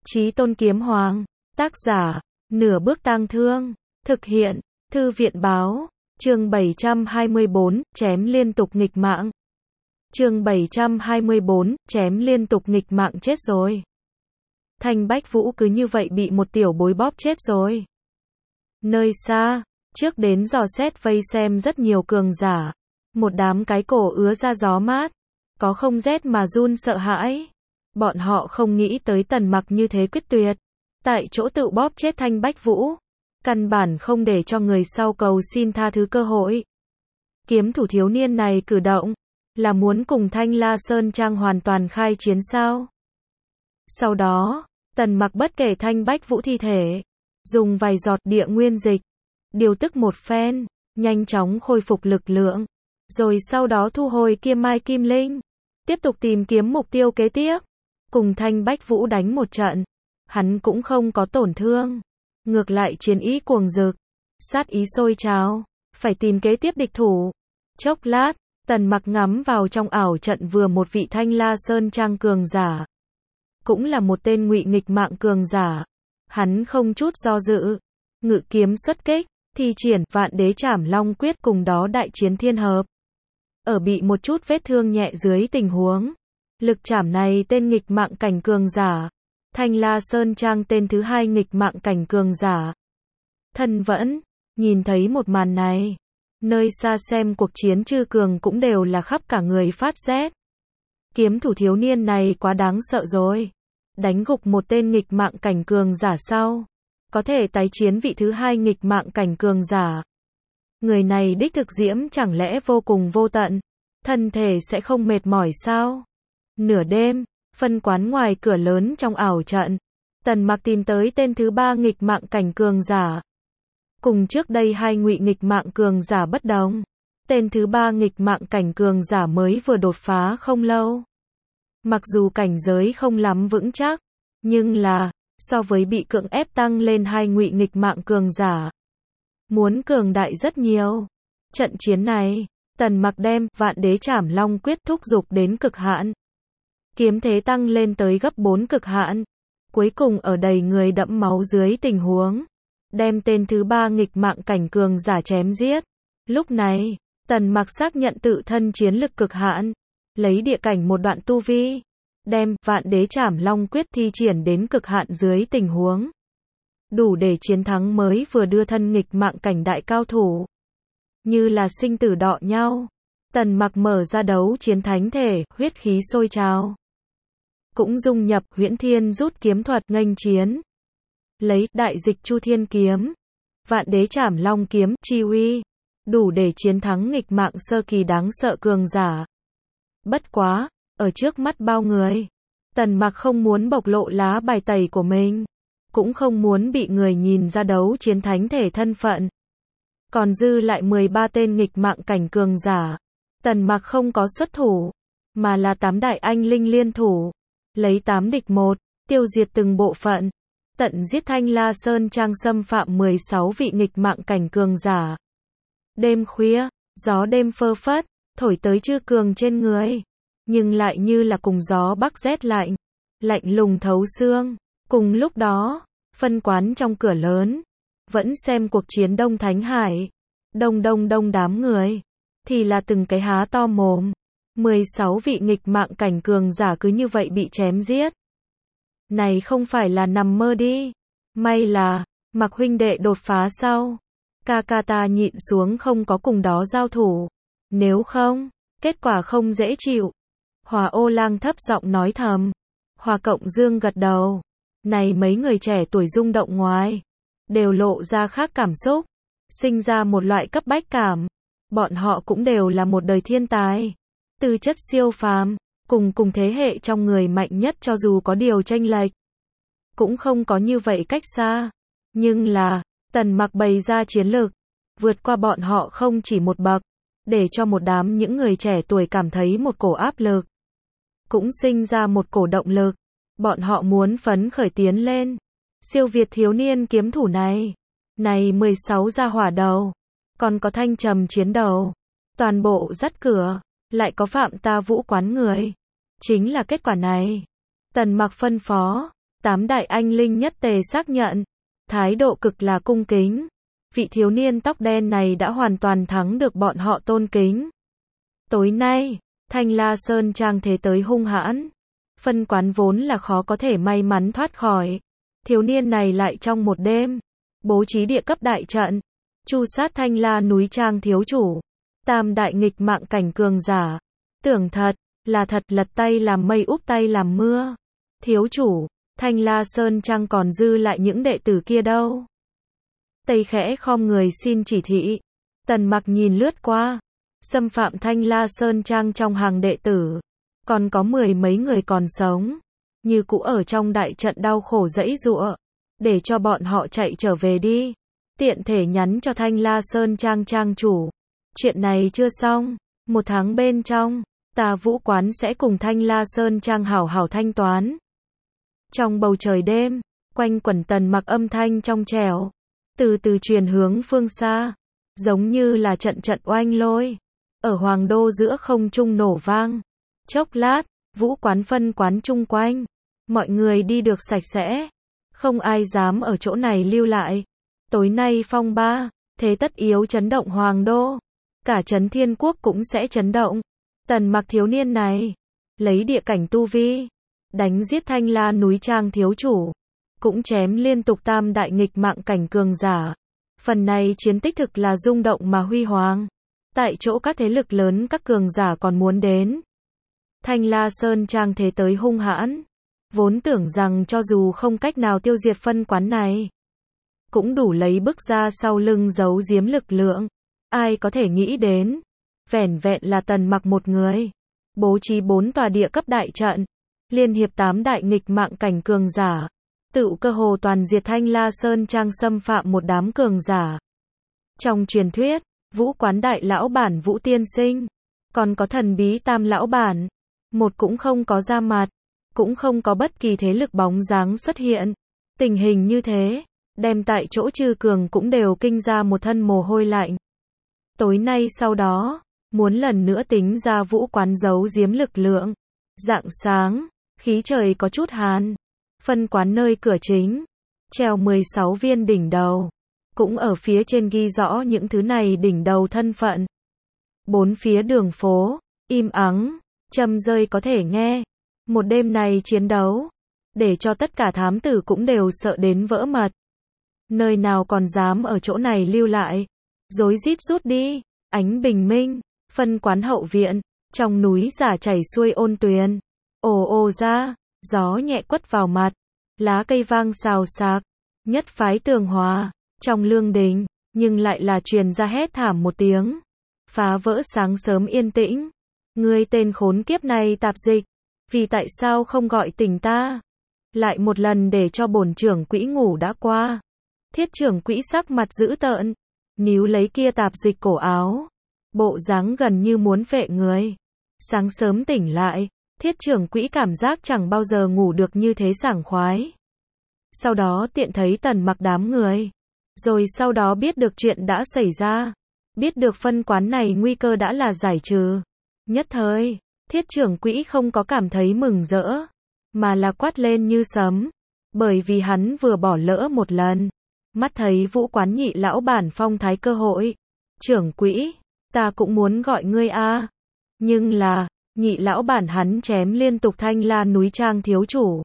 Chí Tôn Kiếm Hoàng. Tác giả, Nửa Bước Tang Thương. Thực hiện, Thư viện Báo. Chương 724, chém liên tục nghịch mạng. Chương 724, chém liên tục nghịch mạng chết rồi. Thanh Bách Vũ cứ như vậy bị một tiểu bối bóp chết rồi. Nơi xa, trước đến dò xét vây xem rất nhiều cường giả. Một đám cái cổ ứa ra gió mát. Có không rét mà run sợ hãi. Bọn họ không nghĩ tới Tần Mặc như thế quyết tuyệt. Tại chỗ tự bóp chết Thanh Bách Vũ. Căn bản không để cho người sau cầu xin tha thứ cơ hội. Kiếm thủ thiếu niên này cử động. Là muốn cùng Thanh La Sơn Trang hoàn toàn khai chiến sao? Sau đó, Tần Mặc bất kể Thanh Bách Vũ thi thể. Dùng vài giọt địa nguyên dịch. Điều tức một phen. Nhanh chóng khôi phục lực lượng. Rồi sau đó thu hồi Kiêm Mai Kim Linh. Tiếp tục tìm kiếm mục tiêu kế tiếp. Cùng Thanh Bách Vũ đánh một trận. Hắn cũng không có tổn thương. Ngược lại chiến ý cuồng rực. Sát ý sôi trào. Phải tìm kế tiếp địch thủ. Chốc lát, Tần Mặc ngắm vào trong ảo trận vừa một vị Thanh La Sơn Trang cường giả. Cũng là một tên ngụy nghịch mạng cường giả. Hắn không chút do dự. Ngự kiếm xuất kích. Thi triển Vạn Đế Trảm Long Quyết cùng đó đại chiến thiên hợp. Ở bị một chút vết thương nhẹ dưới tình huống. Lực trảm này tên nghịch mạng cảnh cường giả. Thanh La Sơn Trang tên thứ hai nghịch mạng cảnh cường giả. Thân vẫn, nhìn thấy một màn này. Nơi xa xem cuộc chiến chư cường cũng đều là khắp cả người phát rét. Kiếm thủ thiếu niên này quá đáng sợ rồi. Đánh gục một tên nghịch mạng cảnh cường giả sau. Có thể tái chiến vị thứ hai nghịch mạng cảnh cường giả. Người này đích thực diễm chẳng lẽ vô cùng vô tận. Thân thể sẽ không mệt mỏi sao? Nửa đêm, phân quán ngoài cửa lớn trong ảo trận. Tần Mặc tìm tới tên thứ ba nghịch mạng cảnh cường giả. Cùng trước đây hai ngụy nghịch mạng cường giả bất đồng. Tên thứ ba nghịch mạng cảnh cường giả mới vừa đột phá không lâu. Mặc dù cảnh giới không lắm vững chắc, nhưng là, so với bị cưỡng ép tăng lên hai ngụy nghịch mạng cường giả. Muốn cường đại rất nhiều. Trận chiến này, Tần Mặc đem Vạn Đế Trảm Long Quyết thúc giục đến cực hạn. Kiếm thế tăng lên tới gấp 4 cực hạn. Cuối cùng ở đầy người đẫm máu dưới tình huống. Đem tên thứ ba nghịch mạng cảnh cường giả chém giết. Lúc này, Tần Mặc xác nhận tự thân chiến lực cực hạn. Lấy địa cảnh một đoạn tu vi. Đem Vạn Đế Trảm Long Quyết thi triển đến cực hạn dưới tình huống. Đủ để chiến thắng mới vừa đưa thân nghịch mạng cảnh đại cao thủ. Như là sinh tử đọ nhau. Tần Mặc mở ra đấu chiến thánh thể, huyết khí sôi trào. Cũng dung nhập Huyễn Thiên rút kiếm thuật nghênh chiến. Lấy đại dịch Chu Thiên kiếm, Vạn Đế Trảm Long kiếm chi uy, đủ để chiến thắng nghịch mạng sơ kỳ đáng sợ cường giả. Bất quá, ở trước mắt bao người, Tần Mặc không muốn bộc lộ lá bài tẩy của mình, cũng không muốn bị người nhìn ra đấu chiến thánh thể thân phận. Còn dư lại 13 tên nghịch mạng cảnh cường giả, Tần Mặc không có xuất thủ, mà là 8 đại anh linh liên thủ, lấy 8 địch 1, tiêu diệt từng bộ phận, tận giết Thanh La Sơn Trang xâm phạm 16 vị nghịch mạng cảnh cường giả. Đêm khuya, gió đêm phơ phất, thổi tới chư cường trên người, nhưng lại như là cùng gió bắc rét lạnh, lạnh lùng thấu xương. Cùng lúc đó, phân quán trong cửa lớn, vẫn xem cuộc chiến Đông Thánh Hải, đông đám người, thì là từng cái há to mồm. 16 vị nghịch mạng cảnh cường giả cứ như vậy bị chém giết. Này không phải là nằm mơ đi. May là, Mặc huynh đệ đột phá sau. Ca ta nhịn xuống không có cùng đó giao thủ. Nếu không, kết quả không dễ chịu. Hòa Ô Lang thấp giọng nói thầm. Hòa Cộng Dương gật đầu. Này mấy người trẻ tuổi rung động ngoài. Đều lộ ra khác cảm xúc. Sinh ra một loại cấp bách cảm. Bọn họ cũng đều là một đời thiên tài. Tư chất siêu phàm. Cùng thế hệ trong người mạnh nhất cho dù có điều chênh lệch. Cũng không có như vậy cách xa. Nhưng là, Tần Mặc bày ra chiến lược. Vượt qua bọn họ không chỉ một bậc. Để cho một đám những người trẻ tuổi cảm thấy một cổ áp lực. Cũng sinh ra một cổ động lực. Bọn họ muốn phấn khởi tiến lên. Siêu việt thiếu niên kiếm thủ này. Này 16 gia hỏa đầu. Còn có Thanh Trầm chiến đầu. Toàn bộ dắt cửa. Lại có Phạm Ta Vũ quán người. Chính là kết quả này. Tần Mặc phân phó. Tám đại anh linh nhất tề xác nhận, thái độ cực là cung kính. Vị thiếu niên tóc đen này đã hoàn toàn thắng được bọn họ tôn kính. Tối nay, Thanh La Sơn Trang thế tới hung hãn. Phân quán vốn là khó có thể may mắn thoát khỏi. Thiếu niên này lại trong một đêm, bố trí địa cấp đại trận, tru sát Thanh La núi Trang thiếu chủ. Tam đại nghịch mạng cảnh cường giả. Tưởng thật, là thật lật tay làm mây úp tay làm mưa. Thiếu chủ, Thanh La Sơn Trang còn dư lại những đệ tử kia đâu? Tây khẽ khom người xin chỉ thị. Tần Mặc nhìn lướt qua, xâm phạm Thanh La Sơn Trang trong hàng đệ tử, còn có 10 mấy người còn sống, như cũ ở trong đại trận đau khổ giãy giụa, để cho bọn họ chạy trở về đi. Tiện thể nhắn cho Thanh La Sơn Trang trang chủ, chuyện này chưa xong, 1 tháng bên trong, ta Vũ Quán sẽ cùng Thanh La Sơn Trang hảo hảo thanh toán. Trong bầu trời đêm, quanh quẩn Tần Mặc âm thanh trong trẻo, từ từ truyền hướng phương xa, giống như là trận trận oanh lôi, ở Hoàng Đô giữa không trung nổ vang. Chốc lát, Vũ Quán phân quán chung quanh, mọi người đi được sạch sẽ, không ai dám ở chỗ này lưu lại. Tối nay phong ba, thế tất yếu chấn động Hoàng Đô, cả Trấn Thiên Quốc cũng sẽ chấn động. Tần Mặc thiếu niên này, lấy địa cảnh tu vi, đánh giết Thanh La núi Trang thiếu chủ, cũng chém liên tục tam đại nghịch mạng cảnh cường giả. Phần này chiến tích thực là rung động mà huy hoàng. Tại chỗ các thế lực lớn các cường giả còn muốn đến. Thanh La Sơn Trang thế tới hung hãn, vốn tưởng rằng cho dù không cách nào tiêu diệt phân quán này, cũng đủ lấy bức ra sau lưng giấu giếm lực lượng. Ai có thể nghĩ đến, vẻn vẹn là Tần Mặc một người, bố trí 4 tòa địa cấp đại trận, liên hiệp 8 đại nghịch mạng cảnh cường giả, tự cơ hồ toàn diệt Thanh La Sơn Trang, xâm phạm một đám cường giả. Trong truyền thuyết, Vũ Quán đại lão bản Vũ Tiên Sinh, còn có thần bí Tam lão bản, một cũng không có ra mặt, cũng không có bất kỳ thế lực bóng dáng xuất hiện. Tình hình như thế, đem tại chỗ Trư Cường cũng đều kinh ra một thân mồ hôi lạnh. Tối nay sau đó, muốn lần nữa tính ra Vũ Quán giấu giếm lực lượng. Rạng sáng, khí trời có chút hàn. Phân quán nơi cửa chính, treo 16 viên đỉnh đầu, cũng ở phía trên ghi rõ những thứ này đỉnh đầu thân phận. 4 phía đường phố, im ắng, châm rơi có thể nghe. Một đêm này chiến đấu, để cho tất cả thám tử cũng đều sợ đến vỡ mật. Nơi nào còn dám ở chỗ này lưu lại, rối rít rút đi. Ánh bình minh, phân quán hậu viện, trong núi giả chảy xuôi ôn tuyền. Ồ ồ ra, gió nhẹ quất vào mặt, lá cây vang xào xạc, nhất phái tường hòa. Trong lương đình, nhưng lại là truyền ra hét thảm một tiếng, phá vỡ sáng sớm yên tĩnh. Ngươi tên khốn kiếp này tạp dịch, vì tại sao không gọi tỉnh ta? Lại một lần để cho bổn trưởng quỹ ngủ đã qua. Thiết trưởng quỹ sắc mặt dữ tợn, níu lấy kia tạp dịch cổ áo, bộ dáng gần như muốn phệ người. Sáng sớm tỉnh lại, thiết trưởng quỹ cảm giác chẳng bao giờ ngủ được như thế sảng khoái. Sau đó tiện thấy Tần Mặc đám người, rồi sau đó biết được chuyện đã xảy ra, biết được phân quán này nguy cơ đã là giải trừ. Nhất thời, thiết trưởng quỹ không có cảm thấy mừng rỡ, mà là quát lên như sấm, bởi vì hắn vừa bỏ lỡ một lần, mắt thấy Vũ Quán nhị lão bản phong thái cơ hội. Trưởng quỹ, ta cũng muốn gọi ngươi a, nhưng là, nhị lão bản hắn chém liên tục Thanh La núi Trang thiếu chủ.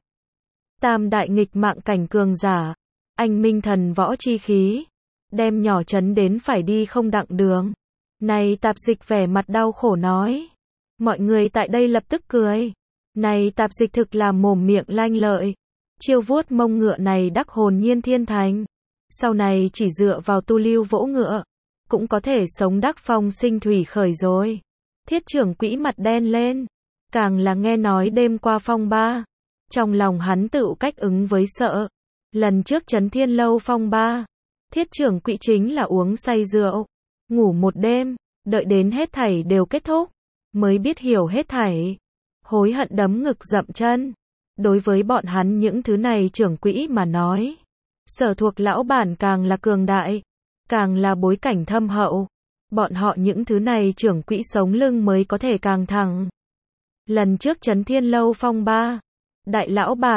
Tam đại nghịch mạng cảnh cường giả, anh minh thần võ chi khí, đem nhỏ chấn đến phải đi không đặng đường. Này tạp dịch vẻ mặt đau khổ nói. Mọi người tại đây lập tức cười. Này tạp dịch thực là mồm miệng lanh lợi. Chiêu vuốt mông ngựa này đắc hồn nhiên thiên thành. Sau này chỉ dựa vào tu lưu vỗ ngựa, cũng có thể sống đắc phong sinh thủy khởi rồi. Thiết trưởng quỹ mặt đen lên. Càng là nghe nói đêm qua phong ba, trong lòng hắn tự cách ứng với sợ. Lần trước Trấn Thiên Lâu phong ba, thiết trưởng quỹ chính là uống say rượu, ngủ một đêm, đợi đến hết thảy đều kết thúc, mới biết hiểu hết thảy. Hối hận đấm ngực dậm chân. Đối với bọn hắn những thứ này trưởng quỹ mà nói, sở thuộc lão bản càng là cường đại, càng là bối cảnh thâm hậu. Bọn họ những thứ này trưởng quỹ sống lưng mới có thể càng thẳng. Lần trước Trấn Thiên Lâu phong ba, đại lão bản,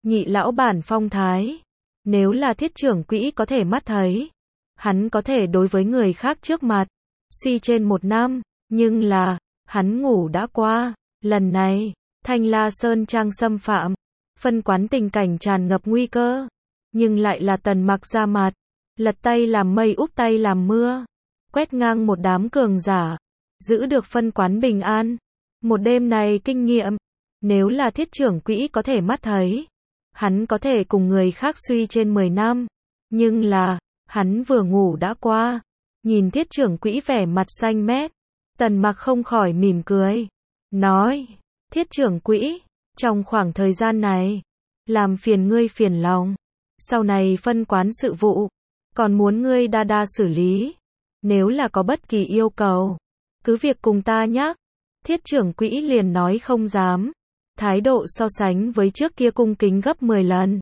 Nhị lão bản phong thái. Nếu là Thiết trưởng quỹ có thể mắt thấy, hắn có thể đối với người khác trước mặt, suy trên 1 năm, nhưng là, hắn ngủ đã qua, lần này, Thanh La Sơn Trang xâm phạm, phân quán tình cảnh tràn ngập nguy cơ, nhưng lại là Tần Mặc ra mặt, lật tay làm mây úp tay làm mưa, quét ngang một đám cường giả, giữ được phân quán bình an. Một đêm này kinh nghiệm, nếu là Thiết trưởng quỹ có thể mắt thấy, hắn có thể cùng người khác suy trên 10 năm, nhưng là, hắn vừa ngủ đã qua. Nhìn Thiết trưởng quỹ vẻ mặt xanh mét, Tần Mặc không khỏi mỉm cười, nói, Thiết trưởng quỹ, trong khoảng thời gian này, làm phiền ngươi phiền lòng, sau này phân quán sự vụ, còn muốn ngươi đa đa xử lý, nếu là có bất kỳ yêu cầu, cứ việc cùng ta nhắc. Thiết trưởng quỹ liền nói không dám, thái độ so sánh với trước kia cung kính gấp 10 lần.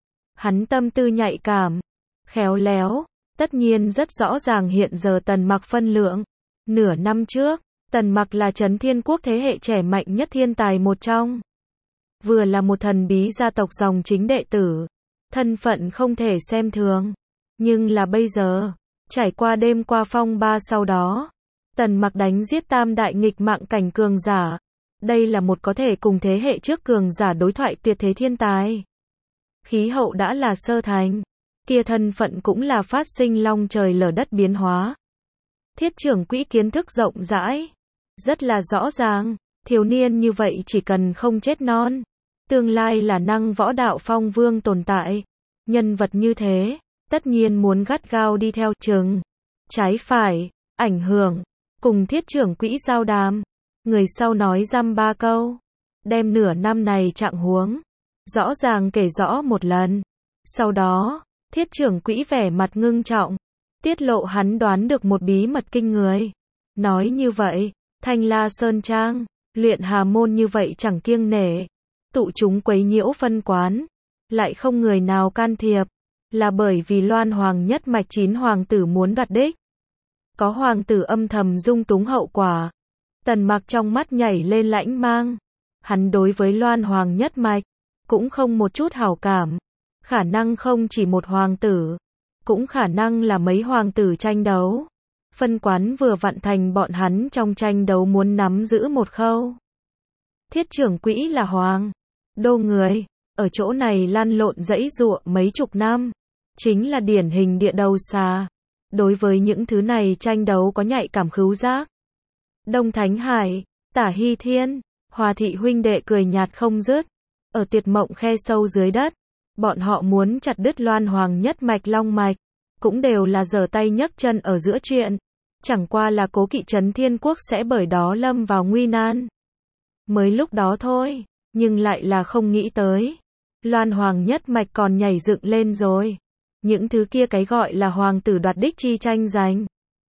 Hắn tâm tư nhạy cảm, khéo léo, tất nhiên rất rõ ràng hiện giờ Tần Mặc phân lượng. Nửa năm trước, Tần Mặc là Trấn Thiên Quốc thế hệ trẻ mạnh nhất thiên tài một trong. Vừa là một thần bí gia tộc dòng chính đệ tử, thân phận không thể xem thường. Nhưng là bây giờ, trải qua đêm qua phong ba sau đó, Tần Mặc đánh giết tam đại nghịch mạng cảnh cường giả. Đây là một có thể cùng thế hệ trước cường giả đối thoại tuyệt thế thiên tài. Khí hậu đã là sơ thành, kia thân phận cũng là phát sinh long trời lở đất biến hóa. Thiết trưởng quỹ kiến thức rộng rãi, rất là rõ ràng, thiếu niên như vậy chỉ cần không chết non, tương lai là năng võ đạo phong vương tồn tại. Nhân vật như thế, tất nhiên muốn gắt gao đi theo chừng, trái phải, ảnh hưởng, cùng Thiết trưởng quỹ giao đàm. Người sau nói dăm ba câu, đem nửa năm này trạng huống, rõ ràng kể rõ một lần. Sau đó, Thiết trưởng quỹ vẻ mặt ngưng trọng, tiết lộ hắn đoán được một bí mật kinh người. Nói như vậy, Thanh La Sơn Trang, luyện hà môn như vậy chẳng kiêng nể, tụ chúng quấy nhiễu phân quán, lại không người nào can thiệp, là bởi vì Loan Hoàng nhất mạch 9 hoàng tử muốn đoạt đích. Có hoàng tử âm thầm dung túng hậu quả. Tần Mặc trong mắt nhảy lên lãnh mang. Hắn đối với Loan Hoàng nhất mạch, cũng không một chút hảo cảm. Khả năng không chỉ một hoàng tử, cũng khả năng là mấy hoàng tử tranh đấu. Phân quán vừa vặn thành bọn hắn trong tranh đấu muốn nắm giữ một khâu. Thiết trưởng quỹ là hoàng đô người, ở chỗ này lăn lộn dãy giụa mấy chục năm, chính là điển hình địa đầu xà. Đối với những thứ này tranh đấu có nhạy cảm khứu giác. Đông Thánh Hải, Tả Hy Thiên, Hòa thị huynh đệ cười nhạt không dứt. Ở Tuyệt Mộng khe sâu dưới đất, bọn họ muốn chặt đứt Loan Hoàng nhất mạch long mạch, cũng đều là giở tay nhấc chân ở giữa chuyện. Chẳng qua là cố kỵ Trấn Thiên Quốc sẽ bởi đó lâm vào nguy nan. Mới lúc đó thôi, nhưng lại là không nghĩ tới. Loan Hoàng nhất mạch còn nhảy dựng lên rồi. Những thứ kia cái gọi là hoàng tử đoạt đích chi tranh giành,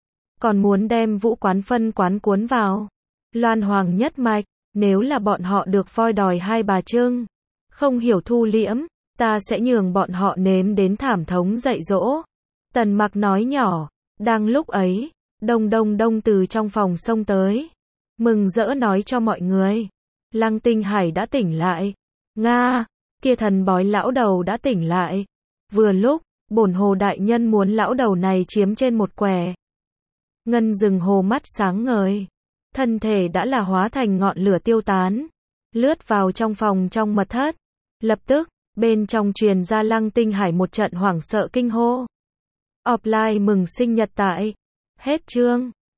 còn muốn đem vũ quán phân quán cuốn vào. Loan Hoàng nhất mạch, nếu là bọn họ được voi đòi hai bà trưng, không hiểu thu liễm, ta sẽ nhường bọn họ nếm đến thảm thống dạy dỗ. Tần Mặc nói nhỏ. Đang lúc ấy, Đông từ trong phòng xông tới, mừng rỡ nói cho mọi người, Lăng Tinh Hải đã tỉnh lại. Nga, kia thần bói lão đầu đã tỉnh lại. Vừa lúc, bổn hồ đại nhân muốn lão đầu này chiếm trên một quẻ. Ngân Dừng Hồ mắt sáng ngời, thân thể đã là hóa thành ngọn lửa tiêu tán, lướt vào trong phòng trong mật thất. Lập tức, bên trong truyền ra Lăng Tinh Hải một trận hoảng sợ kinh hô. Offline mừng sinh nhật tại. Hết chương.